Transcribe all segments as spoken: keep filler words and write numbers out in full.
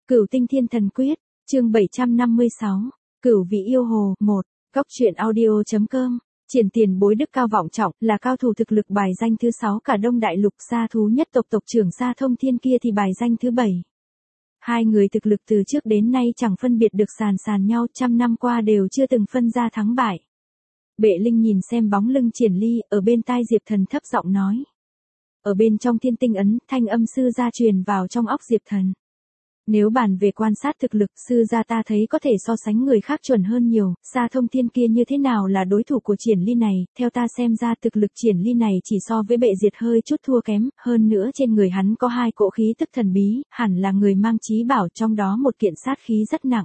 Cửu Tinh Thiên Thần Quyết, chương bảy trăm năm mươi sáu, Cửu Vị Yêu Hồ, một, Cóc truyện audio.com, Triển Tiền Bối đức cao vọng trọng, là cao thủ thực lực bài danh thứ sáu cả Đông Đại Lục, Sa thú nhất tộc tộc trưởng Sa Thông Thiên kia thì bài danh thứ bảy. Hai người thực lực từ trước đến nay chẳng phân biệt được sàn sàn nhau, trăm năm qua đều chưa từng phân ra thắng bại. Bệ Linh nhìn xem bóng lưng Triển Ly, ở bên tai Diệp Thần thấp giọng nói. Ở bên trong Thiên Tinh Ấn, thanh âm sư gia truyền vào trong óc Diệp Thần. Nếu bàn về quan sát thực lực, sư gia ta thấy có thể so sánh người khác chuẩn hơn nhiều, Sa Thông Thiên kia như thế nào là đối thủ của Triển Ly này, theo ta xem ra thực lực Triển Ly này chỉ so với Bệ Diệt hơi chút thua kém, hơn nữa trên người hắn có hai cỗ khí tức thần bí, hẳn là người mang chí bảo, trong đó một kiện sát khí rất nặng.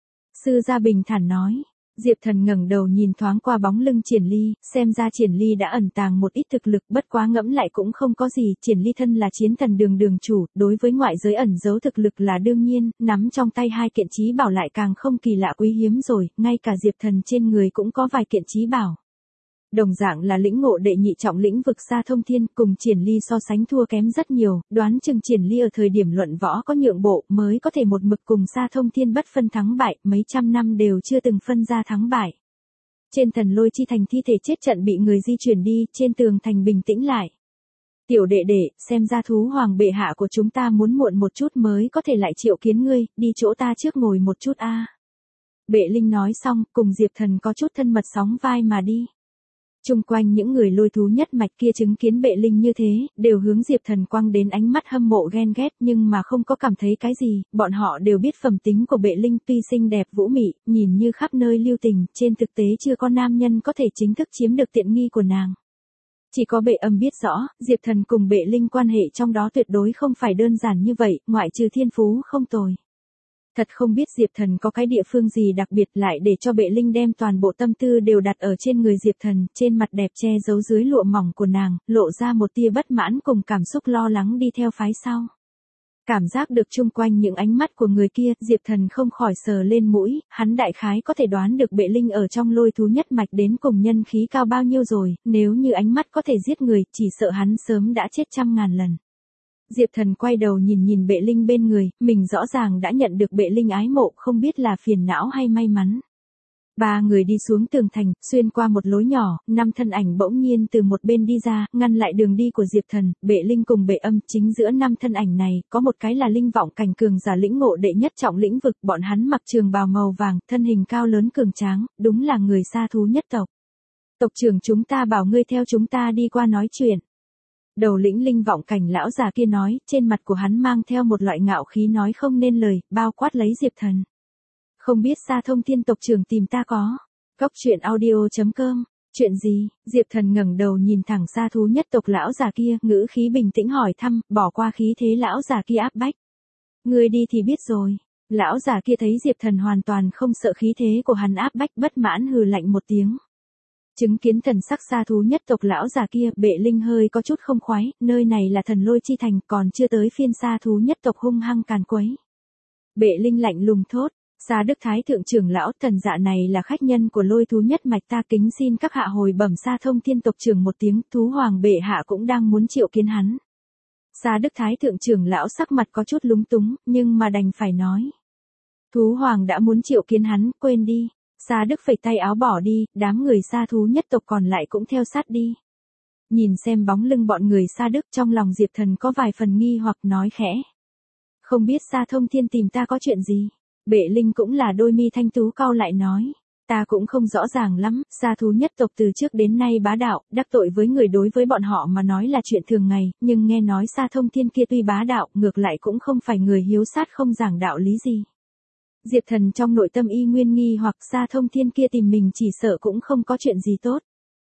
Sư gia bình thản nói. Diệp Thần ngẩng đầu nhìn thoáng qua bóng lưng Triển Ly, xem ra Triển Ly đã ẩn tàng một ít thực lực, bất quá ngẫm lại cũng không có gì, Triển Ly thân là chiến thần đường đường chủ, đối với ngoại giới ẩn giấu thực lực là đương nhiên, nắm trong tay hai kiện chí bảo lại càng không kỳ lạ quý hiếm rồi, ngay cả Diệp Thần trên người cũng có vài kiện chí bảo. Đồng dạng là lĩnh ngộ đệ nhị trọng lĩnh vực Sa Thông Thiên, cùng Triển Ly so sánh thua kém rất nhiều, đoán chừng Triển Ly ở thời điểm luận võ có nhượng bộ mới có thể một mực cùng Sa Thông Thiên bất phân thắng bại, mấy trăm năm đều chưa từng phân ra thắng bại. Trên Thần Lôi Chi Thành thi thể chết trận bị người di chuyển đi, trên tường thành bình tĩnh lại. Tiểu đệ đệ, xem ra thú hoàng bệ hạ của chúng ta muốn muộn một chút mới có thể lại triệu kiến ngươi, đi chỗ ta trước ngồi một chút a. À. Bệ Linh nói xong, cùng Diệp Thần có chút thân mật sóng vai mà đi. Chung quanh những người lôi thú nhất mạch kia chứng kiến Bệ Linh như thế, đều hướng Diệp Thần quăng đến ánh mắt hâm mộ ghen ghét, nhưng mà không có cảm thấy cái gì, bọn họ đều biết phẩm tính của Bệ Linh tuy xinh đẹp vũ mị, nhìn như khắp nơi lưu tình, trên thực tế chưa có nam nhân có thể chính thức chiếm được tiện nghi của nàng. Chỉ có Bệ Âm biết rõ, Diệp Thần cùng Bệ Linh quan hệ trong đó tuyệt đối không phải đơn giản như vậy, ngoại trừ thiên phú không tồi. Thật không biết Diệp Thần có cái địa phương gì đặc biệt lại để cho Bệ Linh đem toàn bộ tâm tư đều đặt ở trên người Diệp Thần, trên mặt đẹp che giấu dưới lụa mỏng của nàng, lộ ra một tia bất mãn cùng cảm xúc lo lắng đi theo phái sau. Cảm giác được chung quanh những ánh mắt của người kia, Diệp Thần không khỏi sờ lên mũi, hắn đại khái có thể đoán được Bệ Linh ở trong lôi thú nhất mạch đến cùng nhân khí cao bao nhiêu rồi, nếu như ánh mắt có thể giết người, chỉ sợ hắn sớm đã chết trăm ngàn lần. Diệp Thần quay đầu nhìn nhìn Bệ Linh bên người, mình rõ ràng đã nhận được Bệ Linh ái mộ, không biết là phiền não hay may mắn. Ba người đi xuống tường thành, xuyên qua một lối nhỏ, năm thân ảnh bỗng nhiên từ một bên đi ra, ngăn lại đường đi của Diệp Thần, Bệ Linh cùng Bệ Âm, chính giữa năm thân ảnh này, có một cái là linh vọng cảnh cường giả lĩnh ngộ đệ nhất trọng lĩnh vực, bọn hắn mặc trường bào màu vàng, thân hình cao lớn cường tráng, đúng là người Sa thú nhất tộc. Tộc trưởng chúng ta bảo ngươi theo chúng ta đi qua nói chuyện. Đầu lĩnh linh vọng cảnh lão già kia nói, trên mặt của hắn mang theo một loại ngạo khí nói không nên lời, bao quát lấy Diệp Thần. Không biết Sa Thông Thiên tộc trưởng tìm ta có. Cóc truyện audio.com, chuyện gì? Diệp Thần ngẩng đầu nhìn thẳng Sa thú nhất tộc lão già kia, ngữ khí bình tĩnh hỏi thăm, bỏ qua khí thế lão già kia áp bách. Ngươi đi thì biết rồi. Lão già kia thấy Diệp Thần hoàn toàn không sợ khí thế của hắn áp bách, bất mãn hừ lạnh một tiếng. Chứng kiến thần sắc Sa thú nhất tộc lão già kia, Bệ Linh hơi có chút không khoái, nơi này là Thần Lôi Chi Thành, còn chưa tới phiên Sa thú nhất tộc hung hăng càn quấy. Bệ Linh lạnh lùng thốt, Sa Đức Thái thượng trưởng lão, thần dạ này là khách nhân của lôi thú nhất mạch, ta kính xin các hạ hồi bẩm Sa Thông Thiên tộc trưởng một tiếng, thú hoàng bệ hạ cũng đang muốn triệu kiến hắn. Sa Đức Thái thượng trưởng lão sắc mặt có chút lúng túng, nhưng mà đành phải nói. Thú hoàng đã muốn triệu kiến hắn, quên đi. Sa Đức phẩy tay áo bỏ đi, đám người Sa thú nhất tộc còn lại cũng theo sát đi. Nhìn xem bóng lưng bọn người Sa Đức, trong lòng Diệp Thần có vài phần nghi hoặc nói khẽ. Không biết Sa Thông Thiên tìm ta có chuyện gì? Bệ Linh cũng là đôi mi thanh tú cau lại nói. Ta cũng không rõ ràng lắm, Sa thú nhất tộc từ trước đến nay bá đạo, đắc tội với người đối với bọn họ mà nói là chuyện thường ngày, nhưng nghe nói Sa Thông Thiên kia tuy bá đạo, ngược lại cũng không phải người hiếu sát không giảng đạo lý gì. Diệp Thần trong nội tâm y nguyên nghi hoặc Sa Thông Thiên kia tìm mình chỉ sợ cũng không có chuyện gì tốt.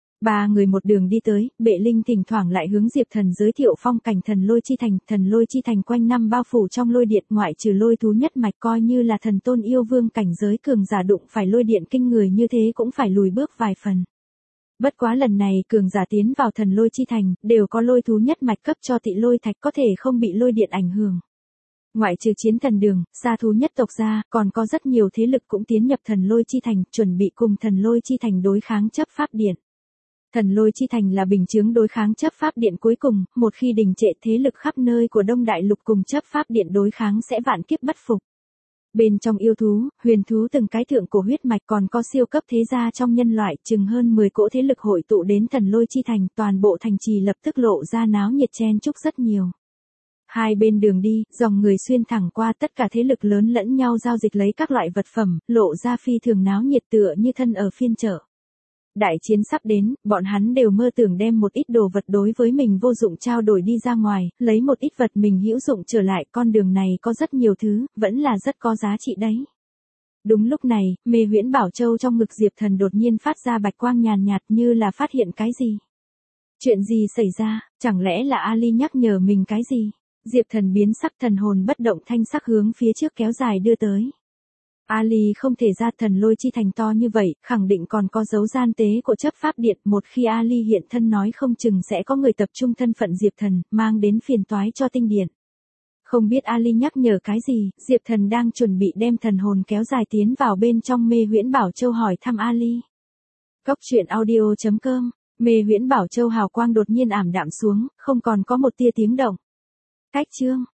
Ba người một đường đi tới, Bệ Linh thỉnh thoảng lại hướng Diệp Thần giới thiệu phong cảnh Thần Lôi Chi Thành, Thần Lôi Chi Thành quanh năm bao phủ trong lôi điện, ngoại trừ lôi thú nhất mạch coi như là thần tôn yêu vương cảnh giới cường giả đụng phải lôi điện kinh người như thế cũng phải lùi bước vài phần. Bất quá lần này cường giả tiến vào Thần Lôi Chi Thành, đều có lôi thú nhất mạch cấp cho Tị Lôi Thạch có thể không bị lôi điện ảnh hưởng. Ngoại trừ chiến thần đường, Sa thú nhất tộc ra, còn có rất nhiều thế lực cũng tiến nhập Thần Lôi Chi Thành, chuẩn bị cùng Thần Lôi Chi Thành đối kháng chấp pháp điện. Thần Lôi Chi Thành là bình chướng đối kháng chấp pháp điện cuối cùng, một khi đình trệ thế lực khắp nơi của Đông Đại Lục cùng chấp pháp điện đối kháng sẽ vạn kiếp bất phục. Bên trong yêu thú, huyền thú từng cái thượng cổ huyết mạch còn có siêu cấp thế gia trong nhân loại chừng hơn mười cỗ thế lực hội tụ đến thần lôi chi thành, toàn bộ thành trì lập tức lộ ra náo nhiệt chen chúc rất nhiều. Hai bên đường đi, dòng người xuyên thẳng qua, tất cả thế lực lớn lẫn nhau giao dịch lấy các loại vật phẩm, lộ ra phi thường náo nhiệt tựa như thân ở phiên chợ. Đại chiến sắp đến, bọn hắn đều mơ tưởng đem một ít đồ vật đối với mình vô dụng trao đổi đi ra ngoài, lấy một ít vật mình hữu dụng trở lại, con đường này có rất nhiều thứ, vẫn là rất có giá trị đấy. Đúng lúc này, Mê Huyễn Bảo Châu trong ngực Diệp Thần đột nhiên phát ra bạch quang nhàn nhạt như là phát hiện cái gì. Chuyện gì xảy ra, chẳng lẽ là Ali nhắc nhở mình cái gì? Diệp Thần biến sắc, thần hồn bất động thanh sắc hướng phía trước kéo dài đưa tới. Ali không thể ra, thần lôi chi thành to như vậy, khẳng định còn có dấu gian tế của chấp pháp điện, một khi Ali hiện thân nói không chừng sẽ có người tập trung thân phận Diệp Thần, mang đến phiền toái cho tinh điện. Không biết Ali nhắc nhở cái gì, Diệp Thần đang chuẩn bị đem thần hồn kéo dài tiến vào bên trong Mê Huyễn Bảo Châu hỏi thăm Ali. Cốc truyện audio chấm com, Mê Huyễn Bảo Châu hào quang đột nhiên ảm đạm xuống, không còn có một tia tiếng động. Cách chương